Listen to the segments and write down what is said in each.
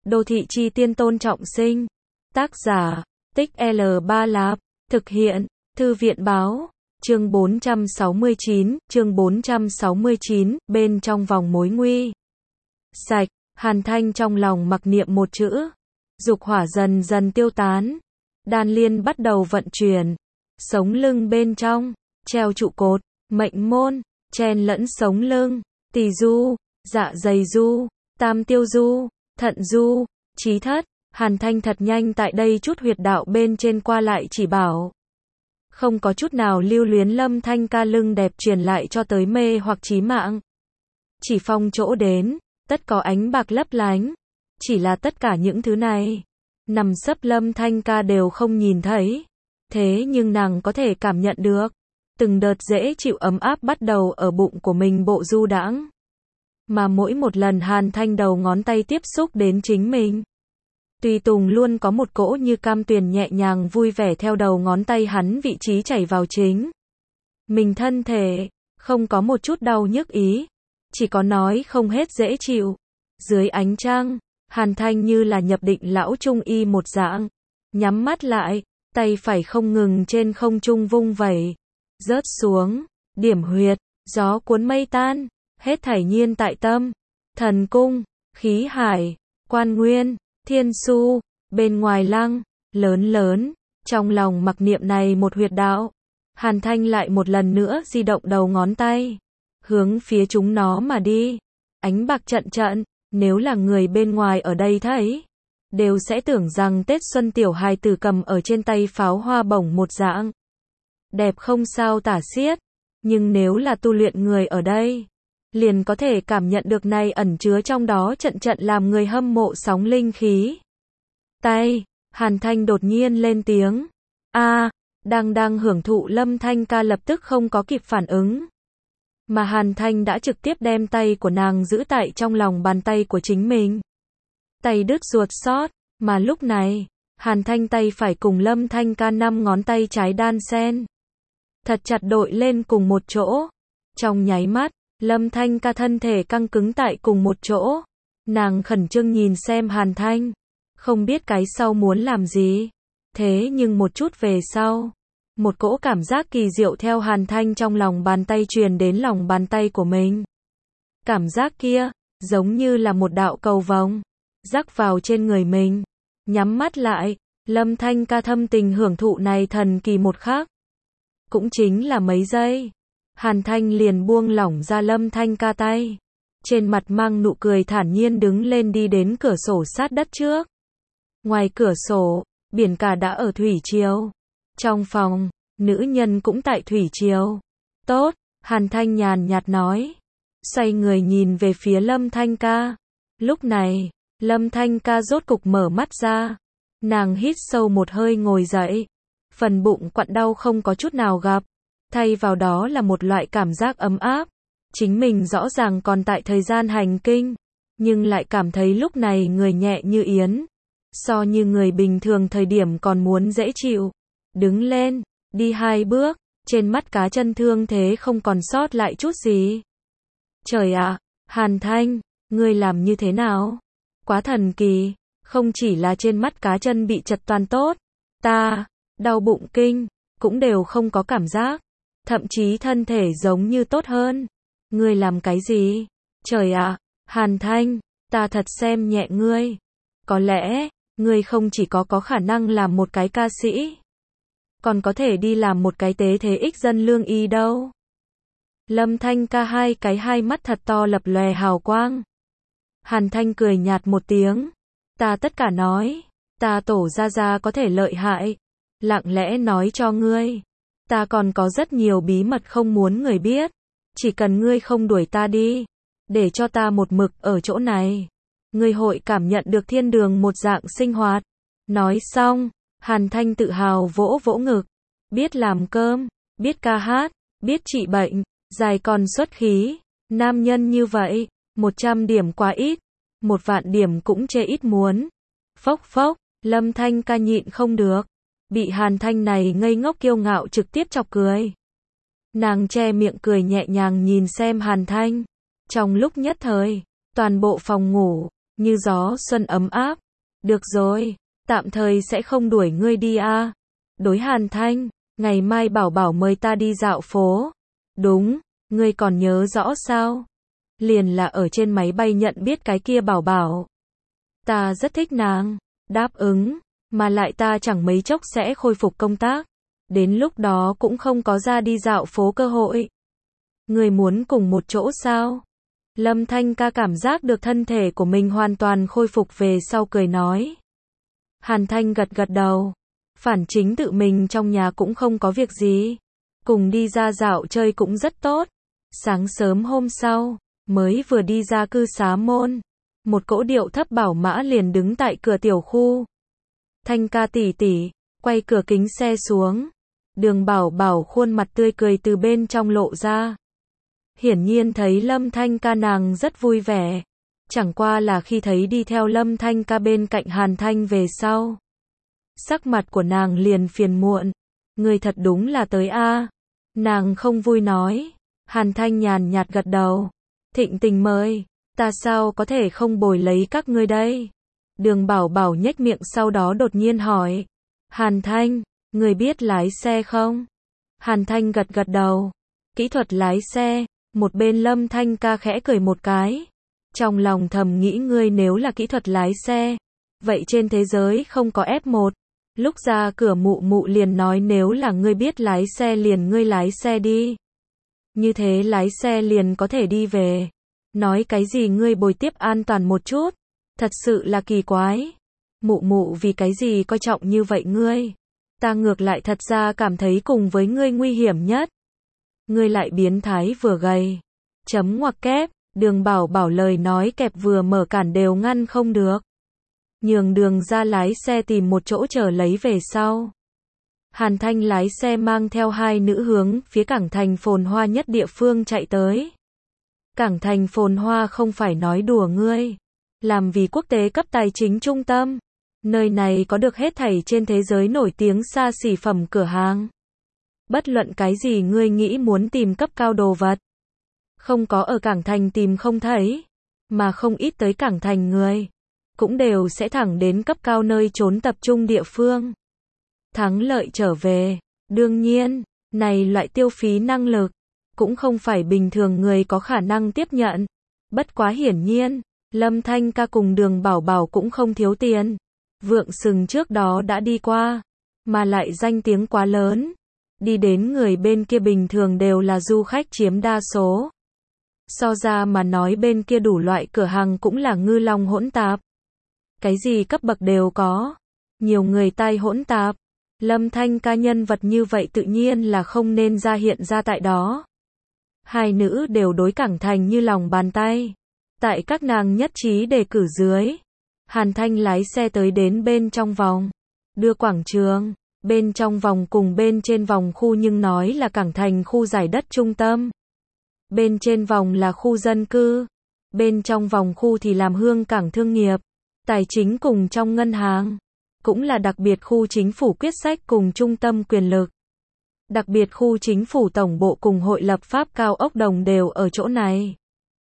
Đô thị chi tiên Tôn Trọng Sinh. Tác giả, Tích L3 Lạp. Thực hiện, Thư viện báo. Chương 469, bên trong vòng mối nguy. Sạch, Hàn Thanh trong lòng mặc niệm một chữ. Dục hỏa dần dần tiêu tán. Đan liên bắt đầu vận chuyển. Sống lưng bên trong, treo trụ cột, mệnh môn, chen lẫn sống lưng, tỳ du, dạ dày du, tam tiêu du, thận du, trí thất. Hàn Thanh thật nhanh tại đây chút huyệt đạo bên trên qua lại chỉ bảo. Không có chút nào lưu luyến Lâm Thanh ca lưng đẹp truyền lại cho tới mê hoặc chí mạng. Chỉ phong chỗ đến, tất có ánh bạc lấp lánh. Chỉ là tất cả những thứ này, nằm sấp Lâm Thanh ca đều không nhìn thấy. Thế nhưng nàng có thể cảm nhận được. Từng đợt dễ chịu ấm áp bắt đầu ở bụng của mình bộ du đãng. Mà mỗi một lần Hàn Thanh đầu ngón tay tiếp xúc đến chính mình, tùy tùng luôn có một cỗ như cam tuyền nhẹ nhàng vui vẻ theo đầu ngón tay hắn vị trí chảy vào chính mình thân thể, không có một chút đau nhức ý, chỉ có nói không hết dễ chịu. Dưới ánh trăng, Hàn Thanh như là nhập định lão trung y một dạng, nhắm mắt lại, tay phải không ngừng trên không trung vung vẩy, rớt xuống, điểm huyệt, gió cuốn mây tan, hết thảy nhiên tại tâm, thần cung, khí hải, quan nguyên, thiên su, bên ngoài lăng, lớn lớn, trong lòng mặc niệm này một huyệt đạo. Hàn Thanh lại một lần nữa di động đầu ngón tay, hướng phía chúng nó mà đi. Ánh bạc trận trận, nếu là người bên ngoài ở đây thấy, đều sẽ tưởng rằng Tết Xuân tiểu hài tử cầm ở trên tay pháo hoa bổng một dạng. Đẹp không sao tả xiết, nhưng nếu là tu luyện người ở đây, liền có thể cảm nhận được này ẩn chứa trong đó trận trận làm người hâm mộ sóng linh khí. Tay, Hàn Thanh đột nhiên lên tiếng. Đang hưởng thụ Lâm Thanh ca lập tức không có kịp phản ứng. Mà Hàn Thanh đã trực tiếp đem tay của nàng giữ tại trong lòng bàn tay của chính mình. Tay đứt ruột xót, mà lúc này, Hàn Thanh tay phải cùng Lâm Thanh ca 5 ngón tay trái đan xen. Thật chặt đội lên cùng một chỗ. Trong nháy mắt, Lâm Thanh ca thân thể căng cứng tại cùng một chỗ. Nàng khẩn trương nhìn xem Hàn Thanh, không biết cái sau muốn làm gì. Thế nhưng một chút về sau, một cỗ cảm giác kỳ diệu theo Hàn Thanh trong lòng bàn tay truyền đến lòng bàn tay của mình. Cảm giác kia, giống như là một đạo cầu vồng, rắc vào trên người mình. Nhắm mắt lại, Lâm Thanh ca thâm tình hưởng thụ này thần kỳ một khắc. Cũng chính là mấy giây, Hàn Thanh liền buông lỏng ra Lâm Thanh ca tay. Trên mặt mang nụ cười thản nhiên đứng lên đi đến cửa sổ sát đất trước. Ngoài cửa sổ, biển cả đã ở thủy triều. Trong phòng, nữ nhân cũng tại thủy triều. Tốt, Hàn Thanh nhàn nhạt nói. Xoay người nhìn về phía Lâm Thanh ca. Lúc này, Lâm Thanh ca rốt cục mở mắt ra. Nàng hít sâu một hơi ngồi dậy. Phần bụng quặn đau không có chút nào gặp. Thay vào đó là một loại cảm giác ấm áp. Chính mình rõ ràng còn tại thời gian hành kinh, nhưng lại cảm thấy lúc này người nhẹ như yến. So như người bình thường thời điểm còn muốn dễ chịu. Đứng lên, đi 2 bước, trên mắt cá chân thương thế không còn sót lại chút gì. Trời ạ, Hàn Thanh, ngươi làm như thế nào? Quá thần kỳ, không chỉ là trên mắt cá chân bị chật toàn tốt, ta, đau bụng kinh, cũng đều không có cảm giác. Thậm chí thân thể giống như tốt hơn. Ngươi làm cái gì? Trời ạ, Hàn Thanh, ta thật xem nhẹ ngươi. Có lẽ, ngươi không chỉ có khả năng làm một cái ca sĩ, còn có thể đi làm một cái tế thế ích dân lương y đâu. Lâm Thanh ca hai mắt thật to lập lòe hào quang. Hàn Thanh cười nhạt một tiếng. Ta tất cả nói, ta tổ ra có thể lợi hại. Lặng lẽ nói cho ngươi, ta còn có rất nhiều bí mật không muốn người biết. Chỉ cần ngươi không đuổi ta đi, để cho ta một mực ở chỗ này, ngươi hội cảm nhận được thiên đường một dạng sinh hoạt. Nói xong, Hàn Thanh tự hào vỗ vỗ ngực. Biết làm cơm, biết ca hát, biết trị bệnh, dài còn xuất khí. Nam nhân như vậy, 100 điểm quá ít, 1.000.000 điểm cũng chê ít muốn. Phốc phốc, Lâm Thanh ca nhịn không được. Bị Hàn Thanh này ngây ngốc kiêu ngạo trực tiếp chọc cười. Nàng che miệng cười nhẹ nhàng nhìn xem Hàn Thanh. Trong lúc nhất thời, toàn bộ phòng ngủ như gió xuân ấm áp. Được rồi, tạm thời sẽ không đuổi ngươi đi a. Đối Hàn Thanh, ngày mai Bảo Bảo mời ta đi dạo phố. Đúng, ngươi còn nhớ rõ sao? Liền là ở trên máy bay nhận biết cái kia Bảo Bảo. Ta rất thích nàng. Đáp ứng, mà lại ta chẳng mấy chốc sẽ khôi phục công tác. Đến lúc đó cũng không có ra đi dạo phố cơ hội. Ngươi muốn cùng một chỗ sao? Lâm Thanh ca cảm giác được thân thể của mình hoàn toàn khôi phục về sau cười nói. Hàn Thanh gật gật đầu. Phản chính tự mình trong nhà cũng không có việc gì. Cùng đi ra dạo chơi cũng rất tốt. Sáng sớm hôm sau, mới vừa đi ra cư xá môn. Một cỗ điệu thấp bảo mã liền đứng tại cửa tiểu khu. Thanh ca tỷ tỷ, quay cửa kính xe xuống. Đường Bảo Bảo khuôn mặt tươi cười từ bên trong lộ ra. Hiển nhiên thấy Lâm Thanh ca nàng rất vui vẻ. Chẳng qua là khi thấy đi theo Lâm Thanh ca bên cạnh Hàn Thanh về sau. Sắc mặt của nàng liền phiền muộn. Người thật đúng là tới a. Nàng không vui nói. Hàn Thanh nhàn nhạt gật đầu. Thịnh tình mời, ta sao có thể không bồi lấy các ngươi đây? Đường Bảo Bảo nhếch miệng sau đó đột nhiên hỏi. Hàn Thanh, người biết lái xe không? Hàn Thanh gật gật đầu. Kỹ thuật lái xe. Một bên Lâm Thanh ca khẽ cười một cái. Trong lòng thầm nghĩ ngươi nếu là kỹ thuật lái xe. Vậy trên thế giới không có F1. Lúc ra cửa mụ mụ liền nói nếu là ngươi biết lái xe liền ngươi lái xe đi. Như thế lái xe liền có thể đi về. Nói cái gì ngươi bồi tiếp an toàn một chút. Thật sự là kỳ quái. Mụ mụ vì cái gì coi trọng như vậy ngươi. Ta ngược lại thật ra cảm thấy cùng với ngươi nguy hiểm nhất. Ngươi lại biến thái vừa gầy. Chấm ngoặc kép, Đường Bảo Bảo lời nói kẹp vừa mở cản đều ngăn không được. Nhường đường ra lái xe tìm một chỗ chờ lấy về sau. Hàn Thanh lái xe mang theo hai nữ hướng phía cảng thành phồn hoa nhất địa phương chạy tới. Cảng thành phồn hoa không phải nói đùa ngươi. Làm vì quốc tế cấp tài chính trung tâm. Nơi này có được hết thảy trên thế giới nổi tiếng xa xỉ phẩm cửa hàng. Bất luận cái gì ngươi nghĩ muốn tìm cấp cao đồ vật. Không có ở cảng thành tìm không thấy. Mà không ít tới cảng thành người. Cũng đều sẽ thẳng đến cấp cao nơi trốn tập trung địa phương. Thắng lợi trở về. Đương nhiên, này loại tiêu phí năng lực. Cũng không phải bình thường người có khả năng tiếp nhận. Bất quá hiển nhiên, Lâm Thanh ca cùng Đường Bảo Bảo cũng không thiếu tiền. Vượng Sừng trước đó đã đi qua. Mà lại danh tiếng quá lớn. Đi đến người bên kia bình thường đều là du khách chiếm đa số. So ra mà nói bên kia đủ loại cửa hàng cũng là ngư long hỗn tạp. Cái gì cấp bậc đều có. Nhiều người tai hỗn tạp. Lâm Thanh ca nhân vật như vậy tự nhiên là không nên ra hiện ra tại đó. Hai nữ đều đối cảng thành như lòng bàn tay. Tại các nàng nhất trí đề cử dưới. Hàn Thanh lái xe tới đến bên trong vòng. Đưa quảng trường. Bên trong vòng cùng bên trên vòng khu nhưng nói là cảng thành khu giải đất trung tâm. Bên trên vòng là khu dân cư. Bên trong vòng khu thì làm hương cảng thương nghiệp. Tài chính cùng trong ngân hàng. Cũng là đặc biệt khu chính phủ quyết sách cùng trung tâm quyền lực. Đặc biệt khu chính phủ tổng bộ cùng hội lập pháp cao ốc đồng đều ở chỗ này.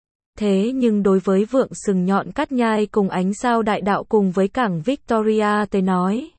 Thế nhưng đối với Vượng Sừng Nhọn Cát Nhai cùng Ánh Sao Đại Đạo cùng với cảng Victoria tới nói.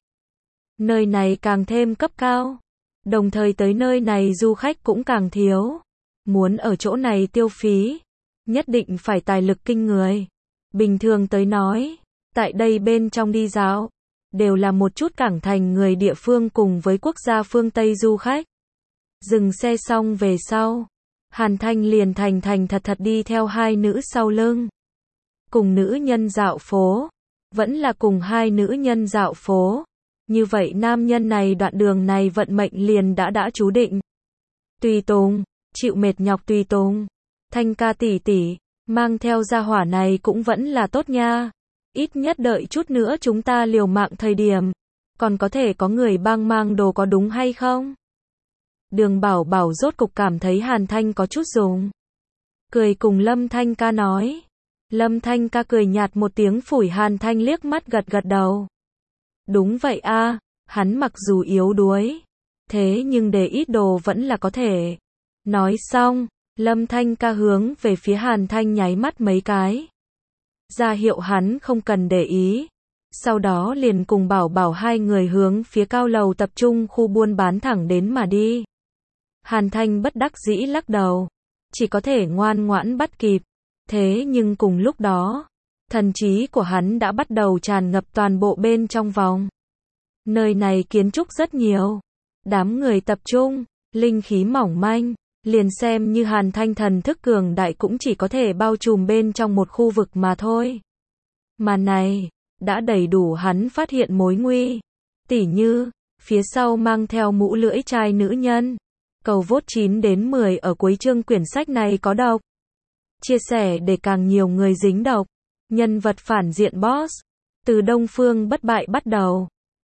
Nơi này càng thêm cấp cao. Đồng thời tới nơi này du khách cũng càng thiếu. Muốn ở chỗ này tiêu phí. Nhất định phải tài lực kinh người. Bình thường tới nói. Tại đây bên trong đi dạo. Đều là một chút cảng thành người địa phương cùng với quốc gia phương Tây du khách. Dừng xe xong về sau. Hàn Thanh liền thành thật thật đi theo hai nữ sau lưng. Cùng nữ nhân dạo phố. Vẫn là cùng hai nữ nhân dạo phố. Như vậy nam nhân này đoạn đường này vận mệnh liền đã chú định. Tùy tùng, chịu mệt nhọc tùy tùng. Thanh ca tỷ tỷ, mang theo gia hỏa này cũng vẫn là tốt nha. Ít nhất đợi chút nữa chúng ta liều mạng thời điểm. Còn có thể có người mang đồ có đúng hay không? Đường Bảo Bảo rốt cục cảm thấy Hàn Thanh có chút dùng. Cười cùng Lâm Thanh ca nói. Lâm Thanh ca cười nhạt một tiếng phủi Hàn Thanh liếc mắt gật đầu. Đúng vậy a, hắn mặc dù yếu đuối. Thế nhưng để ít đồ vẫn là có thể. Nói xong, Lâm Thanh ca hướng về phía Hàn Thanh nháy mắt mấy cái. ra hiệu hắn không cần để ý. Sau đó liền cùng Bảo Bảo hai người hướng phía cao lầu tập trung khu buôn bán thẳng đến mà đi. Hàn Thanh bất đắc dĩ lắc đầu, chỉ có thể ngoan ngoãn bắt kịp. Thế nhưng cùng lúc đó, thần trí của hắn đã bắt đầu tràn ngập toàn bộ bên trong vòng. Nơi này kiến trúc rất nhiều, đám người tập trung, linh khí mỏng manh, liền xem như Hàn Thanh thần thức cường đại cũng chỉ có thể bao trùm bên trong một khu vực mà thôi. Mà này, đã đầy đủ hắn phát hiện mối nguy. Tỉ như, phía sau mang theo mũ lưỡi chai nữ nhân. Cầu vote 9 đến 10 ở cuối chương quyển sách này có độc. Chia sẻ để càng nhiều người dính độc. Nhân vật phản diện boss. Từ Đông Phương bất bại bắt đầu.